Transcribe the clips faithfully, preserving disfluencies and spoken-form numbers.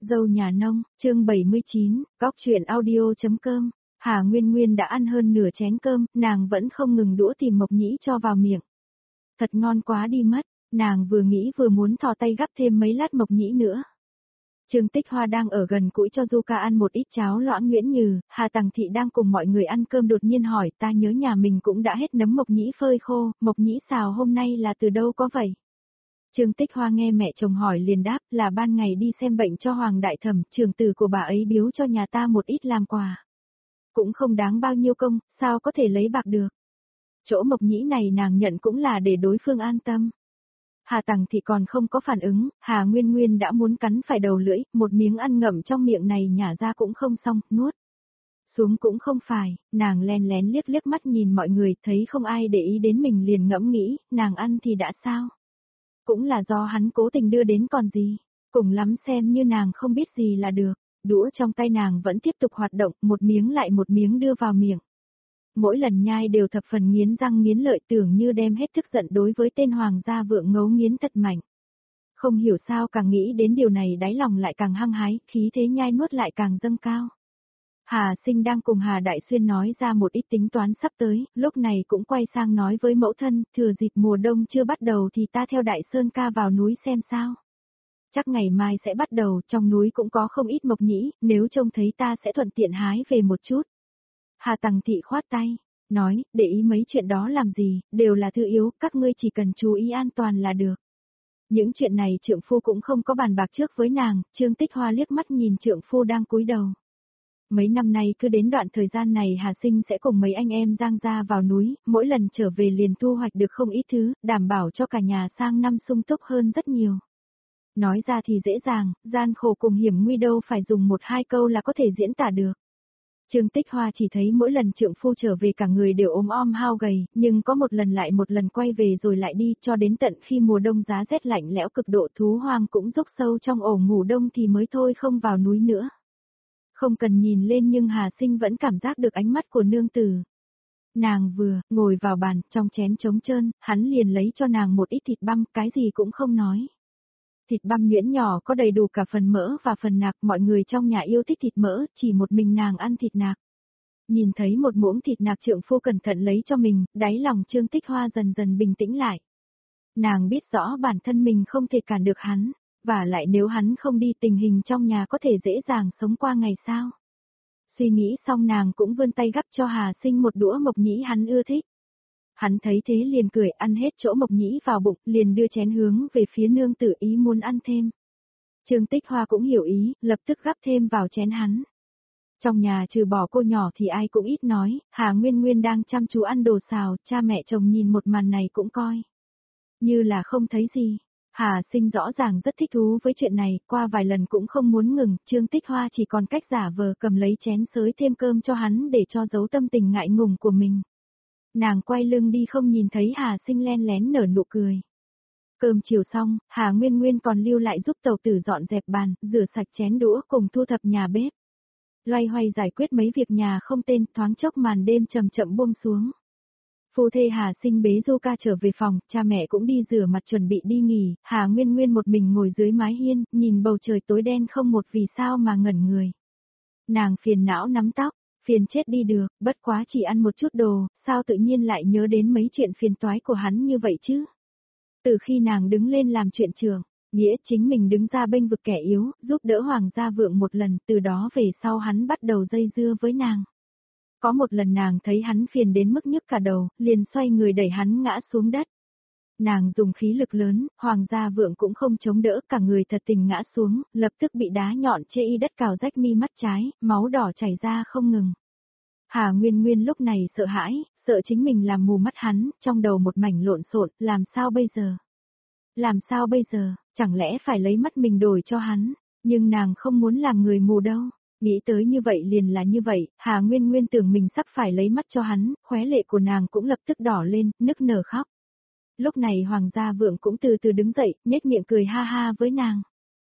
Dâu nhà nông, chương bảy mươi chín, góc truyện audio.com. Hà Nguyên Nguyên đã ăn hơn nửa chén cơm, nàng vẫn không ngừng đũa tìm mộc nhĩ cho vào miệng. Thật ngon quá đi mất, nàng vừa nghĩ vừa muốn thò tay gắp thêm mấy lát mộc nhĩ nữa. Trương Tích Hoa đang ở gần cũi cho Du Ca ăn một ít cháo loãng nhuyễn nhừ, Hà Tằng Thị đang cùng mọi người ăn cơm đột nhiên hỏi ta nhớ nhà mình cũng đã hết nấm mộc nhĩ phơi khô, mộc nhĩ xào hôm nay là từ đâu có vậy? Trương Tích Hoa nghe mẹ chồng hỏi liền đáp là ban ngày đi xem bệnh cho Hoàng Đại Thẩm, trưởng tử của bà ấy biếu cho nhà ta một ít làm quà. Cũng không đáng bao nhiêu công, sao có thể lấy bạc được. Chỗ mộc nhĩ này nàng nhận cũng là để đối phương an tâm. Hà Tằng Thị còn không có phản ứng, Hà Nguyên Nguyên đã muốn cắn phải đầu lưỡi, một miếng ăn ngậm trong miệng này nhả ra cũng không xong, nuốt xuống cũng không phải, nàng len lén liếc liếc mắt nhìn mọi người, thấy không ai để ý đến mình liền ngẫm nghĩ, nàng ăn thì đã sao? Cũng là do hắn cố tình đưa đến còn gì, cùng lắm xem như nàng không biết gì là được, đũa trong tay nàng vẫn tiếp tục hoạt động, một miếng lại một miếng đưa vào miệng. Mỗi lần nhai đều thập phần nghiến răng nghiến lợi, tưởng như đem hết tức giận đối với tên hoàng gia vượng ngấu nghiến thật mạnh. Không hiểu sao càng nghĩ đến điều này đáy lòng lại càng hăng hái, khí thế nhai nuốt lại càng dâng cao. Hà Sinh đang cùng Hà Đại Xuyên nói ra một ít tính toán sắp tới, lúc này cũng quay sang nói với mẫu thân, thừa dịp mùa đông chưa bắt đầu thì ta theo Đại Sơn ca vào núi xem sao. Chắc ngày mai sẽ bắt đầu, trong núi cũng có không ít mộc nhĩ, nếu trông thấy ta sẽ thuận tiện hái về một chút. Hà Tằng Thị khoát tay, nói, để ý mấy chuyện đó làm gì, đều là thứ yếu, các ngươi chỉ cần chú ý an toàn là được. Những chuyện này trượng phu cũng không có bàn bạc trước với nàng, Trương Tích Hoa liếc mắt nhìn trượng phu đang cúi đầu. Mấy năm nay cứ đến đoạn thời gian này Hà Sinh sẽ cùng mấy anh em Giang gia vào núi, mỗi lần trở về liền thu hoạch được không ít thứ, đảm bảo cho cả nhà sang năm sung túc hơn rất nhiều. Nói ra thì dễ dàng, gian khổ cùng hiểm nguy đâu phải dùng một hai câu là có thể diễn tả được. Trương Tích Hoa chỉ thấy mỗi lần trượng phu trở về cả người đều ốm om hao gầy, nhưng có một lần lại một lần quay về rồi lại đi, cho đến tận khi mùa đông giá rét lạnh lẽo cực độ thú hoang cũng rúc sâu trong ổ ngủ đông thì mới thôi không vào núi nữa. Không cần nhìn lên nhưng Hà Sinh vẫn cảm giác được ánh mắt của nương tử. Nàng vừa ngồi vào bàn, trong chén trống trơn, hắn liền lấy cho nàng một ít thịt băm, cái gì cũng không nói. Thịt băm nhuyễn nhỏ có đầy đủ cả phần mỡ và phần nạc, mọi người trong nhà yêu thích thịt mỡ, chỉ một mình nàng ăn thịt nạc. Nhìn thấy một muỗng thịt nạc trượng phu cẩn thận lấy cho mình, đáy lòng Trương Tích Hoa dần dần bình tĩnh lại. Nàng biết rõ bản thân mình không thể cản được hắn, và lại nếu hắn không đi tình hình trong nhà có thể dễ dàng sống qua ngày sao. Suy nghĩ xong nàng cũng vươn tay gắp cho Hà Sinh một đũa mộc nhĩ hắn ưa thích. Hắn thấy thế liền cười ăn hết chỗ mộc nhĩ vào bụng, liền đưa chén hướng về phía nương tử ý muốn ăn thêm. Trương Tích Hoa cũng hiểu ý, lập tức gắp thêm vào chén hắn. Trong nhà trừ bỏ cô nhỏ thì ai cũng ít nói, Hà Nguyên Nguyên đang chăm chú ăn đồ xào, cha mẹ chồng nhìn một màn này cũng coi như là không thấy gì. Hà Sinh rõ ràng rất thích thú với chuyện này, qua vài lần cũng không muốn ngừng, Trương Tích Hoa chỉ còn cách giả vờ cầm lấy chén xới thêm cơm cho hắn để cho giấu tâm tình ngại ngùng của mình. Nàng quay lưng đi không nhìn thấy Hà Sinh len lén nở nụ cười. Cơm chiều xong, Hà Nguyên Nguyên còn lưu lại giúp tàu tử dọn dẹp bàn, rửa sạch chén đũa cùng thu thập nhà bếp. Loay hoay giải quyết mấy việc nhà không tên, thoáng chốc màn đêm chậm chậm buông xuống. Phu thê Hà Sinh bế Du Ca trở về phòng, cha mẹ cũng đi rửa mặt chuẩn bị đi nghỉ, Hà Nguyên Nguyên một mình ngồi dưới mái hiên, nhìn bầu trời tối đen không một vì sao mà ngẩn người. Nàng phiền não nắm tóc, phiền chết đi được, bất quá chỉ ăn một chút đồ, sao tự nhiên lại nhớ đến mấy chuyện phiền toái của hắn như vậy chứ? Từ khi nàng đứng lên làm chuyện trường, nghĩa chính mình đứng ra bênh vực kẻ yếu, giúp đỡ Hoàng gia vượng một lần, từ đó về sau hắn bắt đầu dây dưa với nàng. Có một lần nàng thấy hắn phiền đến mức nhức cả đầu, liền xoay người đẩy hắn ngã xuống đất. Nàng dùng khí lực lớn, Hoàng gia vượng cũng không chống đỡ, cả người thật tình ngã xuống, lập tức bị đá nhọn chê y đất cào rách mi mắt trái, máu đỏ chảy ra không ngừng. Hà Nguyên Nguyên lúc này sợ hãi, sợ chính mình làm mù mắt hắn, trong đầu một mảnh lộn xộn, làm sao bây giờ? Làm sao bây giờ, chẳng lẽ phải lấy mắt mình đổi cho hắn, nhưng nàng không muốn làm người mù đâu. Nghĩ tới như vậy liền là như vậy, Hà Nguyên Nguyên tưởng mình sắp phải lấy mắt cho hắn, khóe lệ của nàng cũng lập tức đỏ lên, nức nở khóc. Lúc này Hoàng gia vượng cũng từ từ đứng dậy, nhếch miệng cười ha ha với nàng.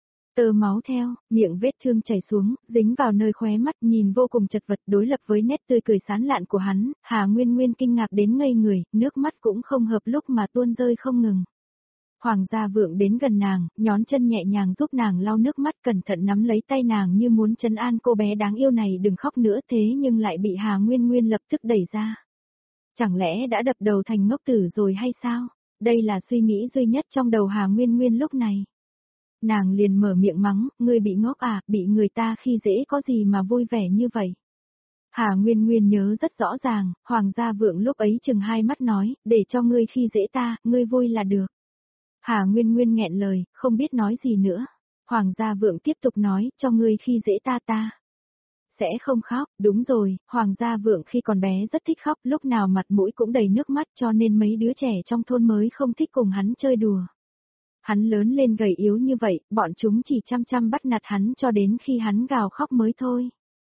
Tơ máu theo, miệng vết thương chảy xuống, dính vào nơi khóe mắt nhìn vô cùng chật vật đối lập với nét tươi cười sán lạn của hắn, Hà Nguyên Nguyên kinh ngạc đến ngây người, nước mắt cũng không hợp lúc mà tuôn rơi không ngừng. Hoàng gia vượng đến gần nàng, nhón chân nhẹ nhàng giúp nàng lau nước mắt, cẩn thận nắm lấy tay nàng như muốn trấn an cô bé đáng yêu này đừng khóc nữa, thế nhưng lại bị Hà Nguyên Nguyên lập tức đẩy ra. Chẳng lẽ đã đập đầu thành ngốc tử rồi hay sao? Đây là suy nghĩ duy nhất trong đầu Hà Nguyên Nguyên lúc này. Nàng liền mở miệng mắng, ngươi bị ngốc à, bị người ta khi dễ có gì mà vui vẻ như vậy. Hà Nguyên Nguyên nhớ rất rõ ràng, Hoàng gia vượng lúc ấy chừng hai mắt nói, để cho ngươi khi dễ ta, ngươi vui là được. Hà Nguyên Nguyên nghẹn lời, không biết nói gì nữa. Hoàng gia vượng tiếp tục nói, cho ngươi khi dễ ta ta. Sẽ không khóc, đúng rồi, Hoàng gia vượng khi còn bé rất thích khóc, lúc nào mặt mũi cũng đầy nước mắt cho nên mấy đứa trẻ trong thôn mới không thích cùng hắn chơi đùa. Hắn lớn lên gầy yếu như vậy, bọn chúng chỉ chăm chăm bắt nạt hắn cho đến khi hắn gào khóc mới thôi.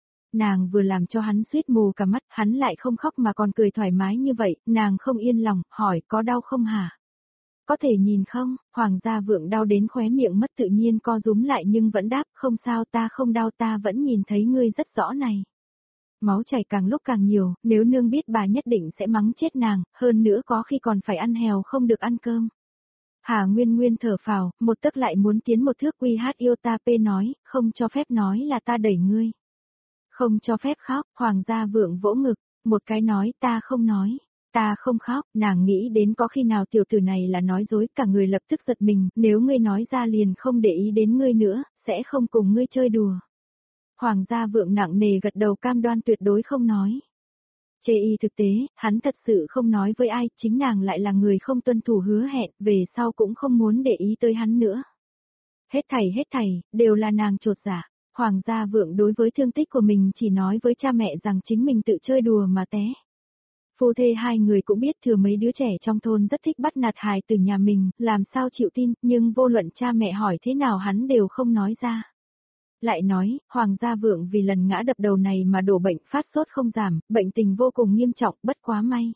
Nàng vừa làm cho hắn suýt mù cả mắt, hắn lại không khóc mà còn cười thoải mái như vậy, nàng không yên lòng, hỏi có đau không hả? Có thể nhìn không? Hoàng gia vượng đau đến khóe miệng mất tự nhiên co rúm lại nhưng vẫn đáp, không sao ta không đau ta vẫn nhìn thấy ngươi rất rõ này. Máu chảy càng lúc càng nhiều, nếu nương biết bà nhất định sẽ mắng chết nàng, hơn nữa có khi còn phải ăn hèo không được ăn cơm. Hà Nguyên Nguyên thở phào, một tức lại muốn tiến một thước quy hát yêu ta p nói, không cho phép nói là ta đẩy ngươi. Không cho phép khóc, Hoàng gia vượng vỗ ngực, một cái nói ta không nói. Ta không khóc, nàng nghĩ đến có khi nào tiểu tử này là nói dối, cả người lập tức giật mình, nếu ngươi nói ra liền không để ý đến ngươi nữa, sẽ không cùng ngươi chơi đùa. Hoàng gia vượng nặng nề gật đầu cam đoan tuyệt đối không nói. Chê y thực tế, hắn thật sự không nói với ai, chính nàng lại là người không tuân thủ hứa hẹn, về sau cũng không muốn để ý tới hắn nữa. Hết thảy hết thảy, đều là nàng trột dạ. Hoàng gia vượng đối với thương tích của mình chỉ nói với cha mẹ rằng chính mình tự chơi đùa mà té. Phu thê hai người cũng biết thừa mấy đứa trẻ trong thôn rất thích bắt nạt hài từ nhà mình, làm sao chịu tin, nhưng vô luận cha mẹ hỏi thế nào hắn đều không nói ra. Lại nói, Hoàng gia vượng vì lần ngã đập đầu này mà đổ bệnh phát sốt không giảm, bệnh tình vô cùng nghiêm trọng, bất quá may.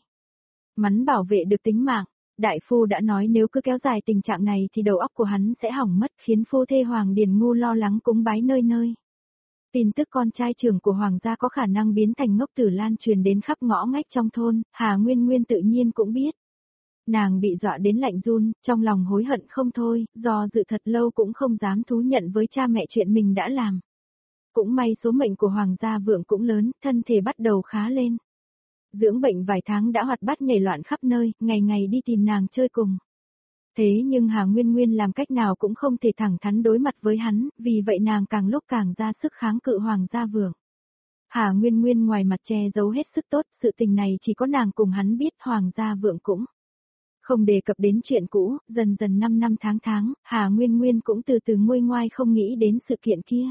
Mắn bảo vệ được tính mạng, đại phu đã nói nếu cứ kéo dài tình trạng này thì đầu óc của hắn sẽ hỏng mất khiến phu thê Hoàng Điền ngu lo lắng cúng bái nơi nơi. Tin tức con trai trưởng của Hoàng gia có khả năng biến thành ngốc tử lan truyền đến khắp ngõ ngách trong thôn, Hà Nguyên Nguyên tự nhiên cũng biết. Nàng bị dọa đến lạnh run, trong lòng hối hận không thôi, do dự thật lâu cũng không dám thú nhận với cha mẹ chuyện mình đã làm. Cũng may số mệnh của Hoàng gia vượng cũng lớn, thân thể bắt đầu khá lên. Dưỡng bệnh vài tháng đã hoạt bát nhảy loạn khắp nơi, ngày ngày đi tìm nàng chơi cùng. Thế nhưng Hà Nguyên Nguyên làm cách nào cũng không thể thẳng thắn đối mặt với hắn, vì vậy nàng càng lúc càng ra sức kháng cự Hoàng gia vượng. Hà Nguyên Nguyên ngoài mặt che giấu hết sức tốt, sự tình này chỉ có nàng cùng hắn biết, Hoàng gia vượng cũng không đề cập đến chuyện cũ, dần dần năm năm tháng tháng, Hà Nguyên Nguyên cũng từ từ nguôi ngoai không nghĩ đến sự kiện kia.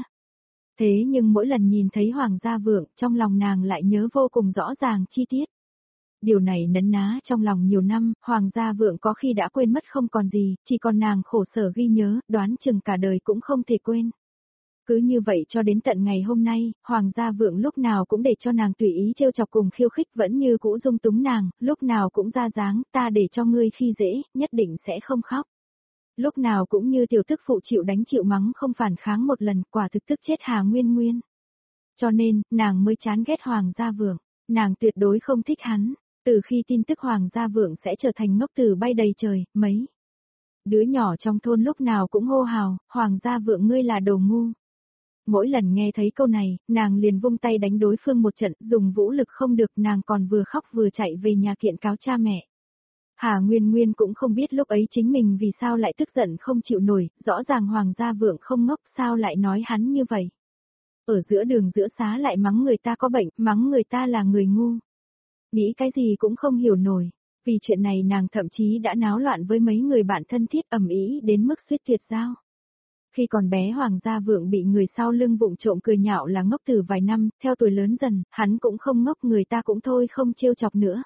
Thế nhưng mỗi lần nhìn thấy Hoàng gia vượng, trong lòng nàng lại nhớ vô cùng rõ ràng chi tiết. Điều này nấn ná trong lòng nhiều năm, Hoàng gia vượng có khi đã quên mất không còn gì, chỉ còn nàng khổ sở ghi nhớ, đoán chừng cả đời cũng không thể quên. Cứ như vậy cho đến tận ngày hôm nay, Hoàng gia vượng lúc nào cũng để cho nàng tùy ý trêu chọc cùng khiêu khích vẫn như cũ dung túng nàng, lúc nào cũng ra dáng, ta để cho ngươi khi dễ, nhất định sẽ không khóc. Lúc nào cũng như tiểu tức phụ chịu đánh chịu mắng không phản kháng một lần, quả thực tức chết Hà Nguyên Nguyên. Cho nên, nàng mới chán ghét Hoàng gia vượng, nàng tuyệt đối không thích hắn. Từ khi tin tức Hoàng gia vượng sẽ trở thành ngốc tử bay đầy trời, mấy đứa nhỏ trong thôn lúc nào cũng hô hào, Hoàng gia vượng ngươi là đồ ngu. Mỗi lần nghe thấy câu này, nàng liền vung tay đánh đối phương một trận, dùng vũ lực không được, nàng còn vừa khóc vừa chạy về nhà kiện cáo cha mẹ. Hà Nguyên Nguyên cũng không biết lúc ấy chính mình vì sao lại tức giận không chịu nổi, rõ ràng Hoàng gia vượng không ngốc sao lại nói hắn như vậy. Ở giữa đường giữa xá lại mắng người ta có bệnh, mắng người ta là người ngu. Nghĩ cái gì cũng không hiểu nổi, vì chuyện này nàng thậm chí đã náo loạn với mấy người bạn thân thiết ầm ĩ đến mức suýt tuyệt giao. Khi còn bé Hoàng gia vượng bị người sau lưng vụng trộm cười nhạo là ngốc từ vài năm, theo tuổi lớn dần, hắn cũng không ngốc người ta cũng thôi không trêu chọc nữa.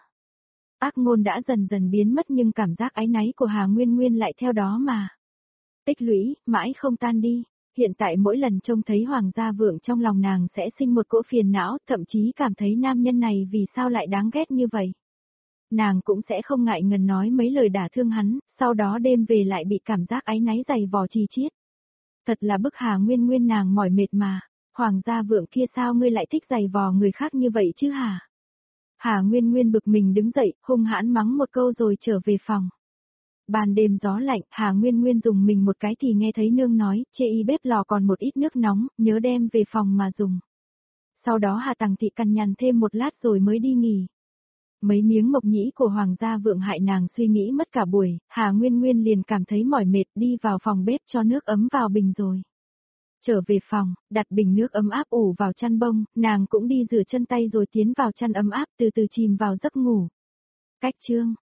Ác ngôn đã dần dần biến mất nhưng cảm giác áy náy của Hà Nguyên Nguyên lại theo đó mà tích lũy, mãi không tan đi. Hiện tại mỗi lần trông thấy Hoàng gia vượng trong lòng nàng sẽ sinh một cỗ phiền não, thậm chí cảm thấy nam nhân này vì sao lại đáng ghét như vậy. Nàng cũng sẽ không ngại ngần nói mấy lời đả thương hắn, sau đó đêm về lại bị cảm giác áy náy dày vò chi chiết. Thật là bức Hà Nguyên Nguyên nàng mỏi mệt mà, Hoàng gia vượng kia sao ngươi lại thích dày vò người khác như vậy chứ hả? Hà Nguyên Nguyên bực mình đứng dậy, hung hãn mắng một câu rồi trở về phòng. Ban đêm gió lạnh, Hà Nguyên Nguyên dùng mình một cái thì nghe thấy nương nói, chê y bếp lò còn một ít nước nóng, nhớ đem về phòng mà dùng. Sau đó Hà Tằng Thị cằn nhằn thêm một lát rồi mới đi nghỉ. Mấy miếng mộc nhĩ của Hoàng gia Vượng hại nàng suy nghĩ mất cả buổi, Hà Nguyên Nguyên liền cảm thấy mỏi mệt đi vào phòng bếp cho nước ấm vào bình rồi. Trở về phòng, đặt bình nước ấm áp ủ vào chăn bông, nàng cũng đi rửa chân tay rồi tiến vào chăn ấm áp từ từ chìm vào giấc ngủ. Cách chương